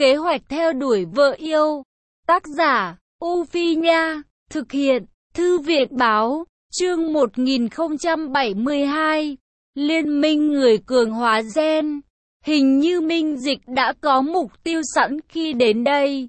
Kế hoạch theo đuổi vợ yêu. Tác giả, U Phi Nha. Thực hiện, Thư viện Báo. Chương 1072. Liên minh người cường hóa gen. Hình như Minh Dịch đã có mục tiêu sẵn khi đến đây,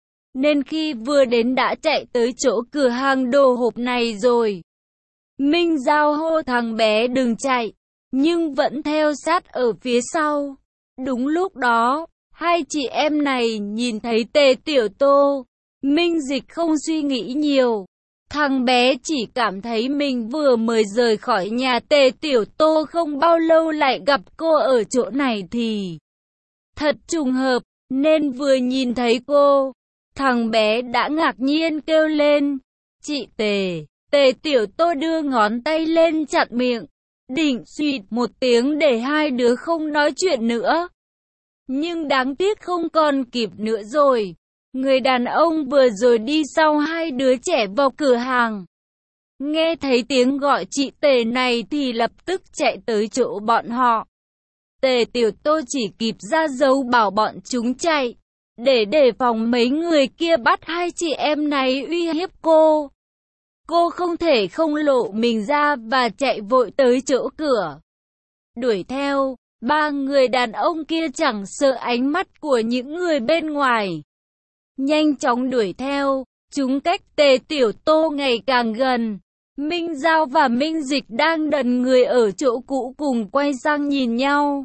nên khi vừa đến đã chạy tới chỗ cửa hàng đồ hộp này rồi. Minh Giao hô thằng bé đừng chạy, nhưng vẫn theo sát ở phía sau. Đúng lúc đó, hai chị em này nhìn thấy Tề Tiểu Tô. Minh Dịch không suy nghĩ nhiều. Thằng bé chỉ cảm thấy mình vừa mới rời khỏi nhà Tề Tiểu Tô không bao lâu lại gặp cô ở chỗ này thì thật trùng hợp, nên vừa nhìn thấy cô, thằng bé đã ngạc nhiên kêu lên, chị Tề. Tề Tiểu Tô đưa ngón tay lên chặn miệng, định xuyệt một tiếng để hai đứa không nói chuyện nữa. Nhưng đáng tiếc không còn kịp nữa rồi. Người đàn ông vừa rồi đi sau hai đứa trẻ vào cửa hàng. Nghe thấy tiếng gọi chị Tề này thì lập tức chạy tới chỗ bọn họ. Tề Tiểu Tô chỉ kịp ra dấu bảo bọn chúng chạy, để đề phòng mấy người kia bắt hai chị em này uy hiếp cô. Cô không thể không lộ mình ra và chạy vội tới chỗ cửa. Đuổi theo, ba người đàn ông kia chẳng sợ ánh mắt của những người bên ngoài. Nhanh chóng đuổi theo, chúng cách Tề Tiểu Tô ngày càng gần. Minh Giao và Minh Dịch đang đần người ở chỗ cũ cùng quay sang nhìn nhau.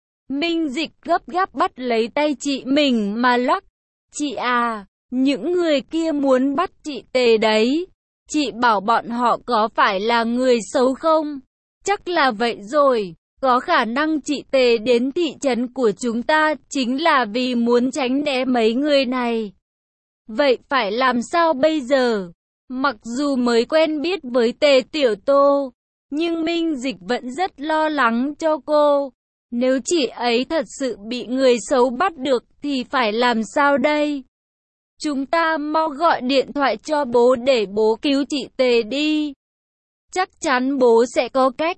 Minh Dịch gấp gáp bắt lấy tay chị mình mà lắc. Chị à, những người kia muốn bắt chị Tề đấy. Chị bảo bọn họ có phải là người xấu không? Chắc là vậy rồi. Có khả năng chị Tề đến thị trấn của chúng ta chính là vì muốn tránh né mấy người này. Vậy phải làm sao bây giờ? Mặc dù mới quen biết với Tề Tiểu Tô, nhưng Minh Dịch vẫn rất lo lắng cho cô. Nếu chị ấy thật sự bị người xấu bắt được thì phải làm sao đây? Chúng ta mau gọi điện thoại cho bố để bố cứu chị Tề đi. Chắc chắn bố sẽ có cách.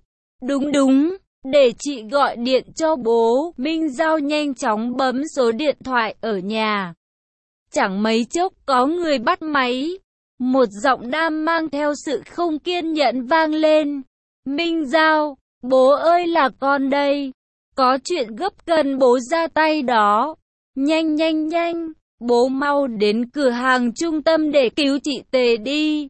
Đúng, để chị gọi điện cho bố. Minh Giao nhanh chóng bấm số điện thoại ở nhà. Chẳng mấy chốc có người bắt máy. Một giọng nam mang theo sự không kiên nhẫn vang lên. Minh Giao, bố ơi là con đây. Có chuyện gấp cần bố ra tay đó. Nhanh, bố mau đến cửa hàng trung tâm để cứu chị Tề đi.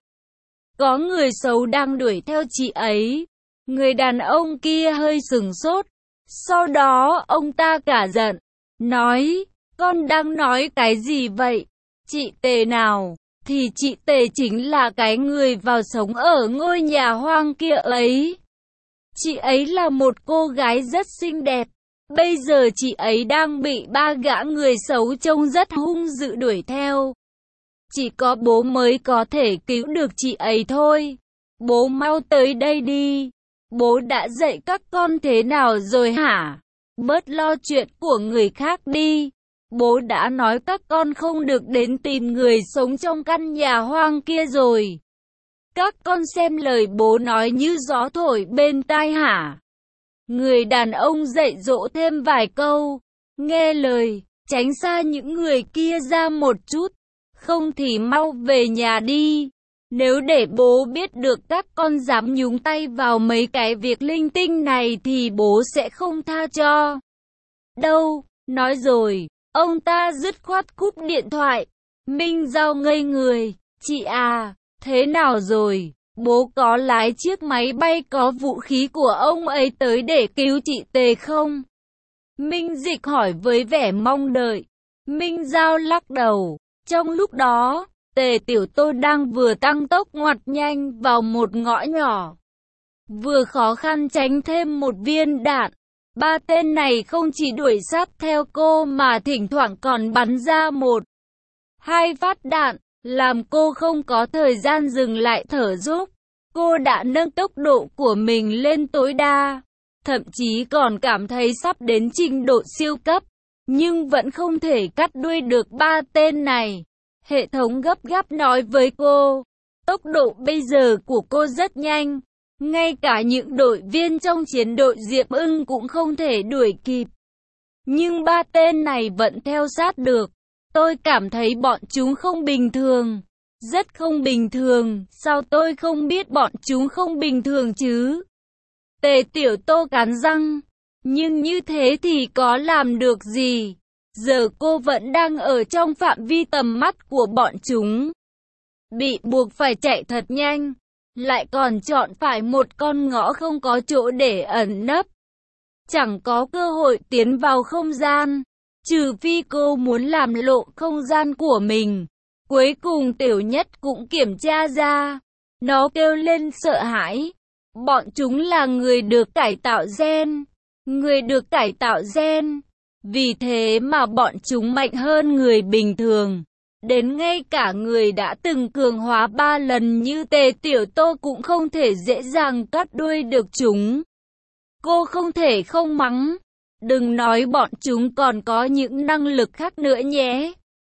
Có người xấu đang đuổi theo chị ấy. Người đàn ông kia hơi sửng sốt. Sau đó ông ta cả giận, nói, con đang nói cái gì vậy? Chị Tề nào? Thì chị Tề chính là cái người vào sống ở ngôi nhà hoang kia ấy. Chị ấy là một cô gái rất xinh đẹp. Bây giờ chị ấy đang bị ba gã người xấu trông rất hung dữ đuổi theo. Chỉ có bố mới có thể cứu được chị ấy thôi. Bố mau tới đây đi. Bố đã dạy các con thế nào rồi hả? Bớt lo chuyện của người khác đi. Bố đã nói các con không được đến tìm người sống trong căn nhà hoang kia rồi. Các con xem lời bố nói như gió thổi bên tai hả? Người đàn ông dạy dỗ thêm vài câu. Nghe lời, tránh xa những người kia ra một chút. Không thì mau về nhà đi. Nếu để bố biết được các con dám nhúng tay vào mấy cái việc linh tinh này thì bố sẽ không tha cho. Đâu, nói rồi. Ông ta dứt khoát cúp điện thoại. Minh Giao ngây người. Chị à, thế nào rồi? Bố có lái chiếc máy bay có vũ khí của ông ấy tới để cứu chị Tề không? Minh Dịch hỏi với vẻ mong đợi. Minh Giao lắc đầu. Trong lúc đó, Tề Tiểu Tô đang vừa tăng tốc ngoặt nhanh vào một ngõ nhỏ, vừa khó khăn tránh thêm một viên đạn. Ba tên này không chỉ đuổi sát theo cô mà thỉnh thoảng còn bắn ra một, hai phát đạn, làm cô không có thời gian dừng lại thở dốc. Cô đã nâng tốc độ của mình lên tối đa, thậm chí còn cảm thấy sắp đến trình độ siêu cấp, nhưng vẫn không thể cắt đuôi được ba tên này. Hệ thống gấp gáp nói với cô, tốc độ bây giờ của cô rất nhanh. Ngay cả những đội viên trong chiến đội Diệp Ưng cũng không thể đuổi kịp. Nhưng ba tên này vẫn theo sát được. Tôi cảm thấy bọn chúng không bình thường. Rất không bình thường, sao tôi không biết bọn chúng không bình thường chứ? Tề Tiểu Tô cắn răng. Nhưng như thế thì có làm được gì? Giờ cô vẫn đang ở trong phạm vi tầm mắt của bọn chúng. Bị buộc phải chạy thật nhanh. Lại còn chọn phải một con ngõ không có chỗ để ẩn nấp. Chẳng có cơ hội tiến vào không gian. Trừ phi cô muốn làm lộ không gian của mình. Cuối cùng Tiểu Nhất cũng kiểm tra ra. Nó kêu lên sợ hãi. Bọn chúng là người được cải tạo gen. Người được cải tạo gen. Vì thế mà bọn chúng mạnh hơn người bình thường. Đến ngay cả người đã từng cường hóa 3 lần như Tề Tiểu Tô cũng không thể dễ dàng cắt đuôi được chúng. Cô không thể không mắng. Đừng nói bọn chúng còn có những năng lực khác nữa nhé.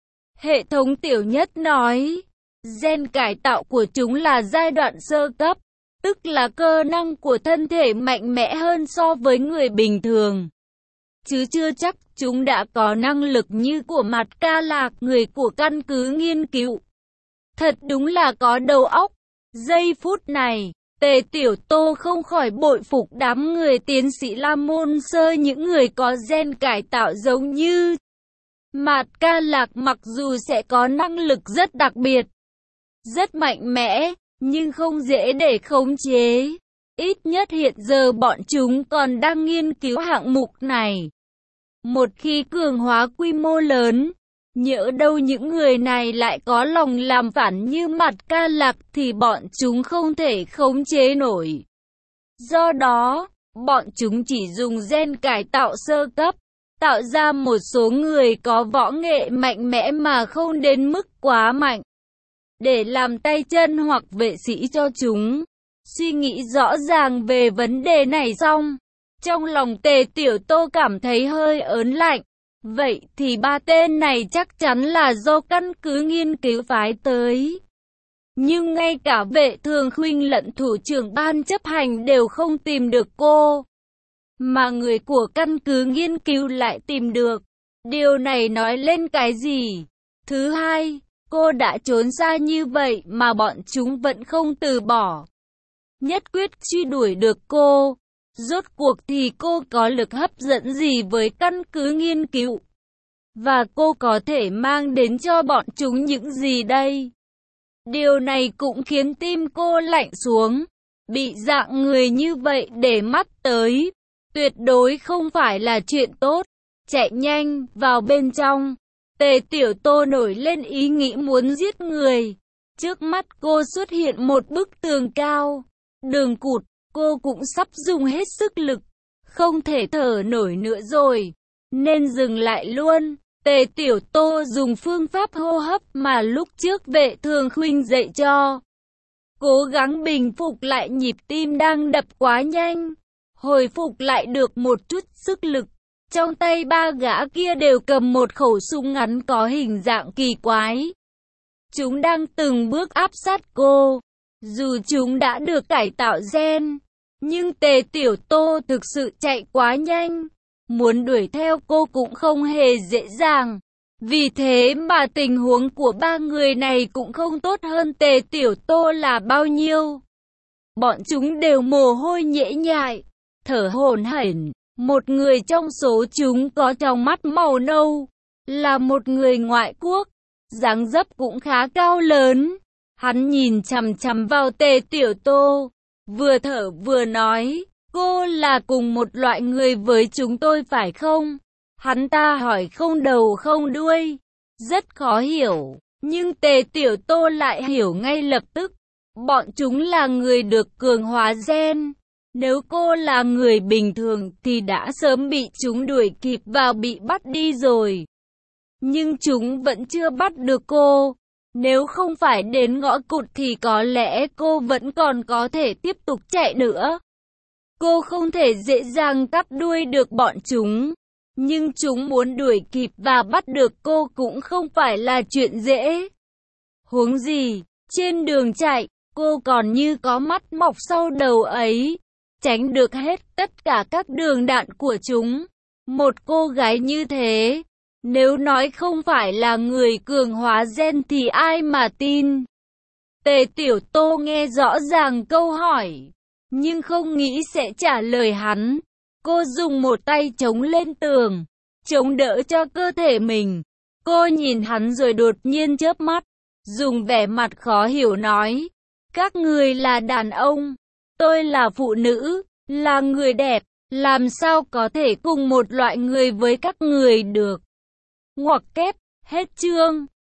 Hệ thống Tiểu Nhất nói. Gen cải tạo của chúng là giai đoạn sơ cấp. Tức là cơ năng của thân thể mạnh mẽ hơn so với người bình thường. Chứ chưa chắc chúng đã có năng lực như của Mặt Ca Lạc, người của căn cứ nghiên cứu. Thật đúng là có đầu óc. Giây phút này, Tề Tiểu Tô không khỏi bội phục đám người tiến sĩ Lam Môn Sơ, những người có gen cải tạo giống như Mặt Ca Lạc, mặc dù sẽ có năng lực rất đặc biệt, rất mạnh mẽ, nhưng không dễ để khống chế. Ít nhất hiện giờ bọn chúng còn đang nghiên cứu hạng mục này. Một khi cường hóa quy mô lớn, nhỡ đâu những người này lại có lòng làm phản như Mặt Ca Lạc thì bọn chúng không thể khống chế nổi. Do đó, bọn chúng chỉ dùng gen cải tạo sơ cấp, tạo ra một số người có võ nghệ mạnh mẽ mà không đến mức quá mạnh, để làm tay chân hoặc vệ sĩ cho chúng. Suy nghĩ rõ ràng về vấn đề này xong, trong lòng Tề Tiểu Tô cảm thấy hơi ớn lạnh. Vậy thì ba tên này chắc chắn là do căn cứ nghiên cứu phái tới. Nhưng ngay cả Vệ Thường Khuynh lẫn thủ trưởng ban chấp hành đều không tìm được cô, mà người của căn cứ nghiên cứu lại tìm được. Điều này nói lên cái gì? Thứ hai, cô đã trốn xa như vậy mà bọn chúng vẫn không từ bỏ, nhất quyết truy đuổi được cô. Rốt cuộc thì cô có lực hấp dẫn gì với căn cứ nghiên cứu? Và cô có thể mang đến cho bọn chúng những gì đây? Điều này cũng khiến tim cô lạnh xuống. Bị dạng người như vậy để mắt tới, tuyệt đối không phải là chuyện tốt. Chạy nhanh vào bên trong, Tề Tiểu Tô nổi lên ý nghĩ muốn giết người. Trước mắt cô xuất hiện một bức tường cao, đường cụt. Cô cũng sắp dùng hết sức lực, không thể thở nổi nữa rồi, nên dừng lại luôn. Tề Tiểu Tô dùng phương pháp hô hấp mà lúc trước Vệ Thường Khuynh dạy cho. Cố gắng bình phục lại nhịp tim đang đập quá nhanh, hồi phục lại được một chút sức lực. Trong tay ba gã kia đều cầm một khẩu súng ngắn có hình dạng kỳ quái. Chúng đang từng bước áp sát cô. Dù chúng đã được cải tạo gen, nhưng Tề Tiểu Tô thực sự chạy quá nhanh. Muốn đuổi theo cô cũng không hề dễ dàng. Vì thế mà tình huống của ba người này cũng không tốt hơn Tề Tiểu Tô là bao nhiêu. Bọn chúng đều mồ hôi nhễ nhại, thở hổn hển. Một người trong số chúng có trong mắt màu nâu, là một người ngoại quốc, dáng dấp cũng khá cao lớn. Hắn nhìn chằm chằm vào Tề Tiểu Tô, vừa thở vừa nói, cô là cùng một loại người với chúng tôi phải không? Hắn ta hỏi không đầu không đuôi, rất khó hiểu, nhưng Tề Tiểu Tô lại hiểu ngay lập tức. Bọn chúng là người được cường hóa gen. Nếu cô là người bình thường thì đã sớm bị chúng đuổi kịp và bị bắt đi rồi. Nhưng chúng vẫn chưa bắt được cô. Nếu không phải đến ngõ cụt thì có lẽ cô vẫn còn có thể tiếp tục chạy nữa. Cô không thể dễ dàng cắt đuôi được bọn chúng. Nhưng chúng muốn đuổi kịp và bắt được cô cũng không phải là chuyện dễ. Huống gì, trên đường chạy, cô còn như có mắt mọc sau đầu ấy, tránh được hết tất cả các đường đạn của chúng. Một cô gái như thế, nếu nói không phải là người cường hóa gen thì ai mà tin. Tề Tiểu Tô nghe rõ ràng câu hỏi, nhưng không nghĩ sẽ trả lời hắn. Cô dùng một tay chống lên tường, chống đỡ cho cơ thể mình. Cô nhìn hắn rồi đột nhiên chớp mắt, dùng vẻ mặt khó hiểu nói, các người là đàn ông, tôi là phụ nữ, là người đẹp, làm sao có thể cùng một loại người với các người được. Ngoặc kép, hết chương.